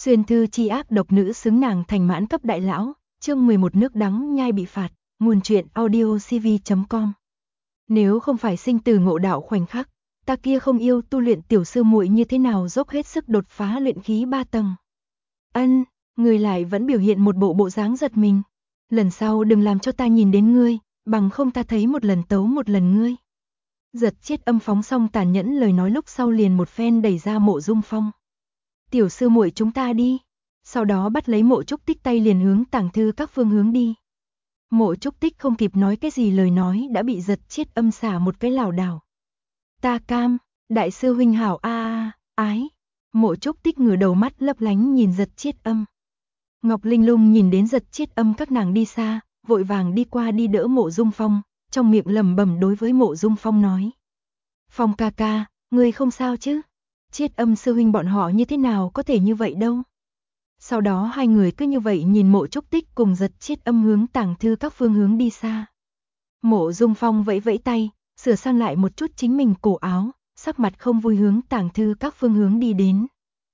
Xuyên thư chi ác độc nữ xứng nàng thành mãn cấp đại lão, chương 11 nước đắng nhai bị phạt, nguồn truyện audiocv.com. Nếu không phải sinh từ ngộ đạo khoảnh khắc, ta kia không yêu tu luyện tiểu sư muội như thế nào dốc hết sức đột phá luyện khí 3 tầng. Ân, người lại vẫn biểu hiện một bộ dáng giật mình. Lần sau đừng làm cho ta nhìn đến ngươi, bằng không ta thấy một lần tấu một lần ngươi. Giật chết âm phóng xong tàn nhẫn lời nói lúc sau liền một phen đẩy ra Mộ Dung Phong. Tiểu sư muội chúng ta đi. Sau đó bắt lấy Mộ Trúc Tích tay liền hướng tàng thư các phương hướng đi. Mộ Trúc Tích không kịp nói cái gì lời nói đã bị giật chết âm xả một cái lảo đảo. Ta cam, đại sư huynh hảo ái. Mộ Trúc Tích ngửa đầu mắt lấp lánh nhìn giật chết âm. Ngọc Linh Lung nhìn đến giật chết âm các nàng đi xa, vội vàng đi qua đi đỡ Mộ Dung Phong, trong miệng lẩm bẩm đối với Mộ Dung Phong nói. Phong ca ca, ngươi không sao chứ? Chết âm sư huynh bọn họ như thế nào có thể như vậy đâu. Sau đó hai người cứ như vậy nhìn Mộ Trúc Tích cùng giật chết âm hướng tàng thư các phương hướng đi xa. Mộ Dung Phong vẫy vẫy tay, sửa sang lại một chút chính mình cổ áo, sắc mặt không vui hướng tàng thư các phương hướng đi đến.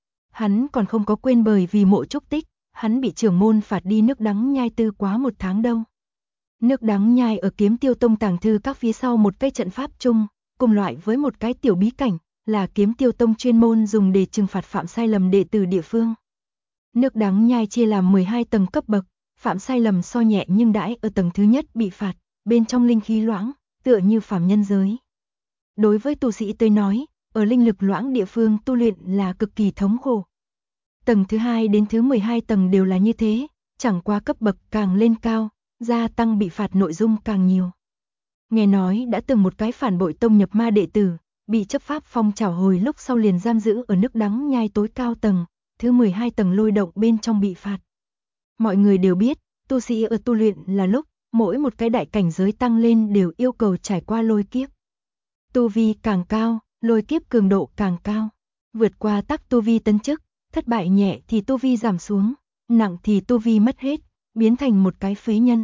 Hắn còn không có quên bởi vì Mộ Trúc Tích, hắn bị trưởng môn phạt đi nước đắng nhai tư quá 1 tháng đâu. Nước đắng nhai ở Kiếm Tiêu Tông tàng thư các phía sau một cây trận pháp chung, cùng loại với một cái tiểu bí cảnh, là Kiếm Tiêu Tông chuyên môn dùng để trừng phạt phạm sai lầm đệ tử địa phương. Nước đắng nhai chia làm 12 tầng cấp bậc, phạm sai lầm so nhẹ nhưng đãi ở tầng thứ nhất bị phạt, bên trong linh khí loãng, tựa như phàm nhân giới. Đối với tu sĩ tới nói, ở linh lực loãng địa phương tu luyện là cực kỳ thống khổ. Tầng thứ 2 đến thứ 12 tầng đều là như thế, chẳng qua cấp bậc càng lên cao, gia tăng bị phạt nội dung càng nhiều. Nghe nói đã từng một cái phản bội tông nhập ma đệ tử, bị chấp pháp phong trảo hồi lúc sau liền giam giữ ở nước đắng nhai tối cao tầng, thứ 12 tầng lôi động bên trong bị phạt. Mọi người đều biết, tu sĩ ở tu luyện là lúc, mỗi một cái đại cảnh giới tăng lên đều yêu cầu trải qua lôi kiếp. Tu vi càng cao, lôi kiếp cường độ càng cao. Vượt qua tắc tu vi tấn chức, thất bại nhẹ thì tu vi giảm xuống, nặng thì tu vi mất hết, biến thành một cái phế nhân.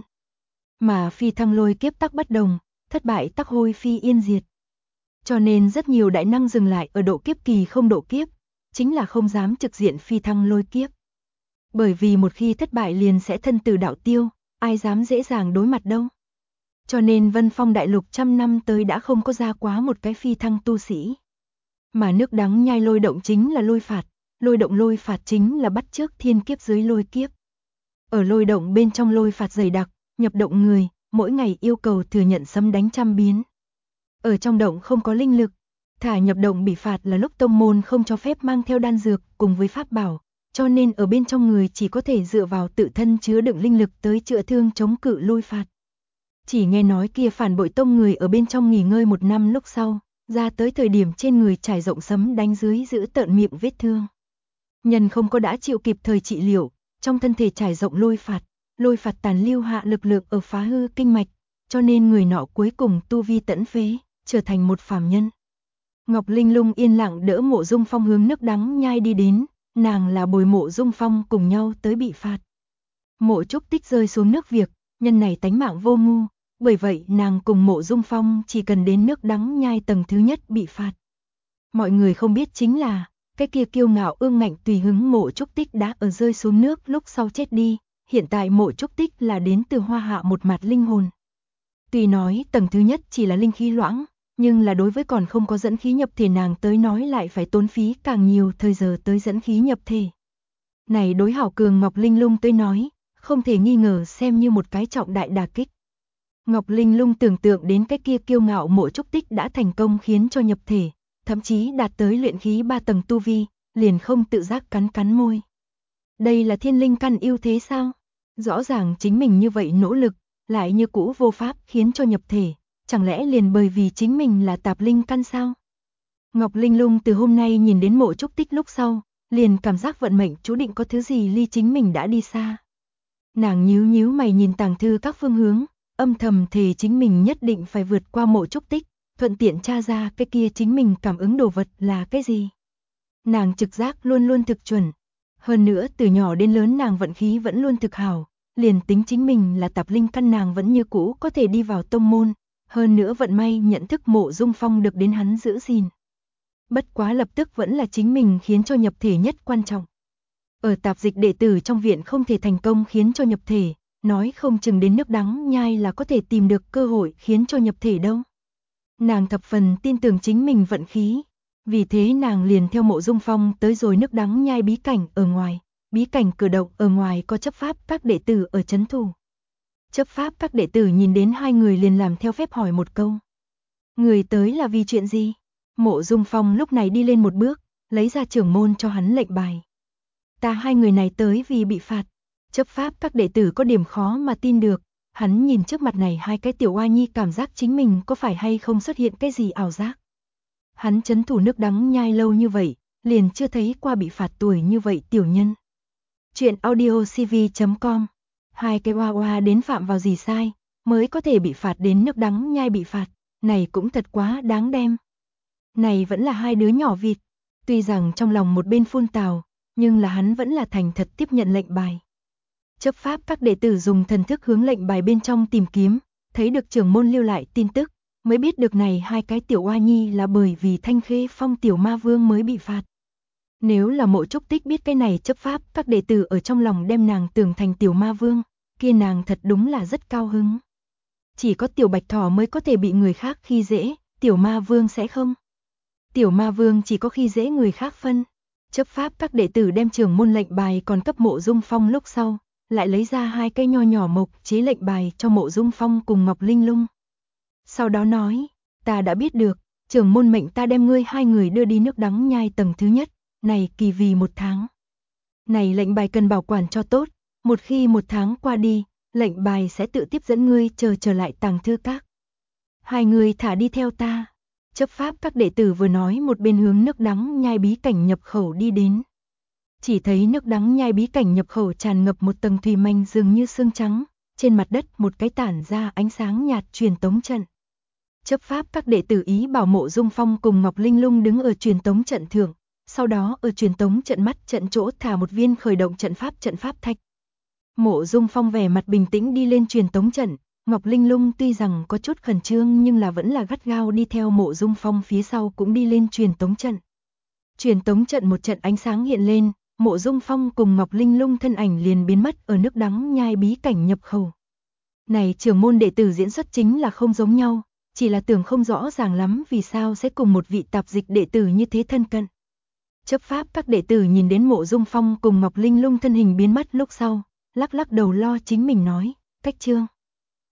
Mà phi thăng lôi kiếp tắc bất đồng, thất bại tắc hôi phi yên diệt. Cho nên rất nhiều đại năng dừng lại ở độ kiếp kỳ không độ kiếp, chính là không dám trực diện phi thăng lôi kiếp. Bởi vì một khi thất bại liền sẽ thân tử đạo tiêu, ai dám dễ dàng đối mặt đâu. Cho nên Vân Phong đại lục trăm năm tới đã không có ra quá một cái phi thăng tu sĩ. Mà nước đắng nhai lôi động chính là lôi phạt, lôi động lôi phạt chính là bắt chước thiên kiếp dưới lôi kiếp. Ở lôi động bên trong lôi phạt dày đặc, nhập động người, mỗi ngày yêu cầu thừa nhận sấm đánh trăm biến. Ở trong động không có linh lực, thả nhập động bị phạt là lúc tông môn không cho phép mang theo đan dược cùng với pháp bảo, cho nên ở bên trong người chỉ có thể dựa vào tự thân chứa đựng linh lực tới chữa thương chống cự lôi phạt. Chỉ nghe nói kia phản bội tông người ở bên trong nghỉ ngơi 1 năm lúc sau, ra tới thời điểm trên người trải rộng sấm đánh dưới giữ tợn miệng vết thương. Nhân không có đã chịu kịp thời trị liệu, trong thân thể trải rộng lôi phạt tàn lưu hạ lực lượng ở phá hư kinh mạch, cho nên người nọ cuối cùng tu vi tẫn phế, trở thành một phàm nhân. Ngọc Linh Lung yên lặng đỡ Mộ Dung Phong hướng nước đắng nhai đi đến, nàng là bồi Mộ Dung Phong cùng nhau tới bị phạt. Mộ Trúc Tích rơi xuống nước việc, nhân này tánh mạng vô ngu, bởi vậy nàng cùng Mộ Dung Phong chỉ cần đến nước đắng nhai tầng thứ nhất bị phạt. Mọi người không biết chính là, cái kia kiêu ngạo ương ngạnh tùy hứng Mộ Trúc Tích đã ở rơi xuống nước lúc sau chết đi, hiện tại Mộ Trúc Tích là đến từ Hoa Hạ một mặt linh hồn. Tuy nói tầng thứ nhất chỉ là linh khí loãng, nhưng là đối với còn không có dẫn khí nhập thể nàng tới nói lại phải tốn phí càng nhiều thời giờ tới dẫn khí nhập thể. Này đối hảo cường Ngọc Linh Lung tới nói, không thể nghi ngờ xem như một cái trọng đại đả kích. Ngọc Linh Lung tưởng tượng đến cái kia kiêu ngạo Mộ Trúc Tích đã thành công khiến cho nhập thể, thậm chí đạt tới luyện khí 3 tầng tu vi, liền không tự giác cắn môi. Đây là thiên linh căn ưu thế sao? Rõ ràng chính mình như vậy nỗ lực, lại như cũ vô pháp khiến cho nhập thể, chẳng lẽ liền bởi vì chính mình là tạp linh căn sao? Ngọc Linh Lung từ hôm nay nhìn đến Mộ Trúc Tích lúc sau, liền cảm giác vận mệnh chú định có thứ gì ly chính mình đã đi xa. Nàng nhíu mày nhìn tàng thư các phương hướng, âm thầm thề chính mình nhất định phải vượt qua Mộ Trúc Tích, thuận tiện tra ra cái kia chính mình cảm ứng đồ vật là cái gì. Nàng trực giác luôn luôn thực chuẩn, hơn nữa từ nhỏ đến lớn nàng vận khí vẫn luôn thực hảo, liền tính chính mình là tạp linh căn nàng vẫn như cũ có thể đi vào tông môn, hơn nữa vận may nhận thức Mộ Dung Phong được đến hắn giữ gìn. Bất quá lập tức vẫn là chính mình khiến cho nhập thể nhất quan trọng. Ở tạp dịch đệ tử trong viện không thể thành công khiến cho nhập thể, nói không chừng đến nước Đắng Nhai là có thể tìm được cơ hội khiến cho nhập thể đâu. Nàng thập phần tin tưởng chính mình vận khí, vì thế nàng liền theo Mộ Dung Phong tới rồi nước Đắng Nhai bí cảnh ở ngoài, bí cảnh cửa động ở ngoài có chấp pháp các đệ tử ở trấn thủ. Chấp pháp các đệ tử nhìn đến hai người liền làm theo phép hỏi một câu. Người tới là vì chuyện gì? Mộ Dung Phong lúc này đi lên một bước, lấy ra trưởng môn cho hắn lệnh bài. Ta hai người này tới vì bị phạt. Chấp pháp các đệ tử có điểm khó mà tin được, hắn nhìn trước mặt này hai cái tiểu oa nhi cảm giác chính mình có phải hay không xuất hiện cái gì ảo giác. Hắn trấn thủ nước Đắng Nhai lâu như vậy, liền chưa thấy qua bị phạt tuổi như vậy tiểu nhân. Chuyện audiocv.com. Hai cái oa oa đến phạm vào gì sai, mới có thể bị phạt đến nước Đắng Nhai bị phạt, này cũng thật quá đáng đem. Này vẫn là hai đứa nhỏ vịt, tuy rằng trong lòng một bên phun tào, nhưng là hắn vẫn là thành thật tiếp nhận lệnh bài. Chấp pháp các đệ tử dùng thần thức hướng lệnh bài bên trong tìm kiếm, thấy được trưởng môn lưu lại tin tức, mới biết được này hai cái tiểu oa nhi là bởi vì Thanh Khê Phong tiểu ma vương mới bị phạt. Nếu là Mộ Trúc Tích biết cái này chấp pháp các đệ tử ở trong lòng đem nàng tưởng thành tiểu ma vương, kia nàng thật đúng là rất cao hứng. Chỉ có tiểu bạch thỏ mới có thể bị người khác khi dễ, tiểu ma vương sẽ không. Tiểu ma vương chỉ có khi dễ người khác phân. Chấp pháp các đệ tử đem trưởng môn lệnh bài còn cấp Mộ Dung Phong lúc sau, lại lấy ra hai cây nho nhỏ mộc chế lệnh bài cho Mộ Dung Phong cùng Ngọc Linh Lung. Sau đó nói, ta đã biết được, trưởng môn mệnh ta đem ngươi hai người đưa đi nước Đắng Nhai tầng thứ nhất, này kỳ vì 1 tháng. Này lệnh bài cần bảo quản cho tốt, một khi 1 tháng qua đi, lệnh bài sẽ tự tiếp dẫn ngươi trở lại Tàng Thư Các. Hai người thả đi theo ta. Chấp pháp các đệ tử vừa nói một bên hướng nước Đắng Nhai bí cảnh nhập khẩu đi đến. Chỉ thấy nước Đắng Nhai bí cảnh nhập khẩu tràn ngập một tầng thủy manh dường như xương trắng, trên mặt đất một cái tản ra ánh sáng nhạt truyền tống trận. Chấp pháp các đệ tử ý bảo Mộ Dung Phong cùng Ngọc Linh Lung đứng ở truyền tống trận thượng, sau đó ở truyền tống trận mắt trận chỗ thả một viên khởi động trận pháp thạch. Mộ Dung Phong vẻ mặt bình tĩnh đi lên truyền tống trận, Ngọc Linh Lung tuy rằng có chút khẩn trương nhưng là vẫn là gắt gao đi theo Mộ Dung Phong phía sau cũng đi lên truyền tống trận. Truyền tống trận một trận ánh sáng hiện lên, Mộ Dung Phong cùng Ngọc Linh Lung thân ảnh liền biến mất ở nước Đắng Nhai bí cảnh nhập khẩu. Này trưởng môn đệ tử diễn xuất chính là không giống nhau, chỉ là tưởng không rõ ràng lắm vì sao sẽ cùng một vị tạp dịch đệ tử như thế thân cận. Chấp pháp các đệ tử nhìn đến Mộ Dung Phong cùng Ngọc Linh Lung thân hình biến mất lúc sau, lắc lắc đầu lo chính mình nói, cách chương.